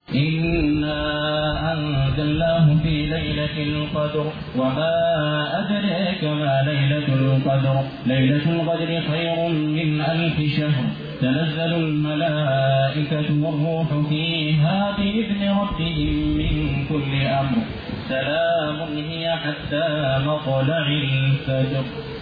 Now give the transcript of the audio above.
إنا أنزلناه في ليلة القدر وما أدريك ما ليلة القدر ليلة القدر خير من 1000 شهر تنزل الملائكة والروح فيها بإذن ربهم من كل أمر سلام هي حتى مطلع الفجر.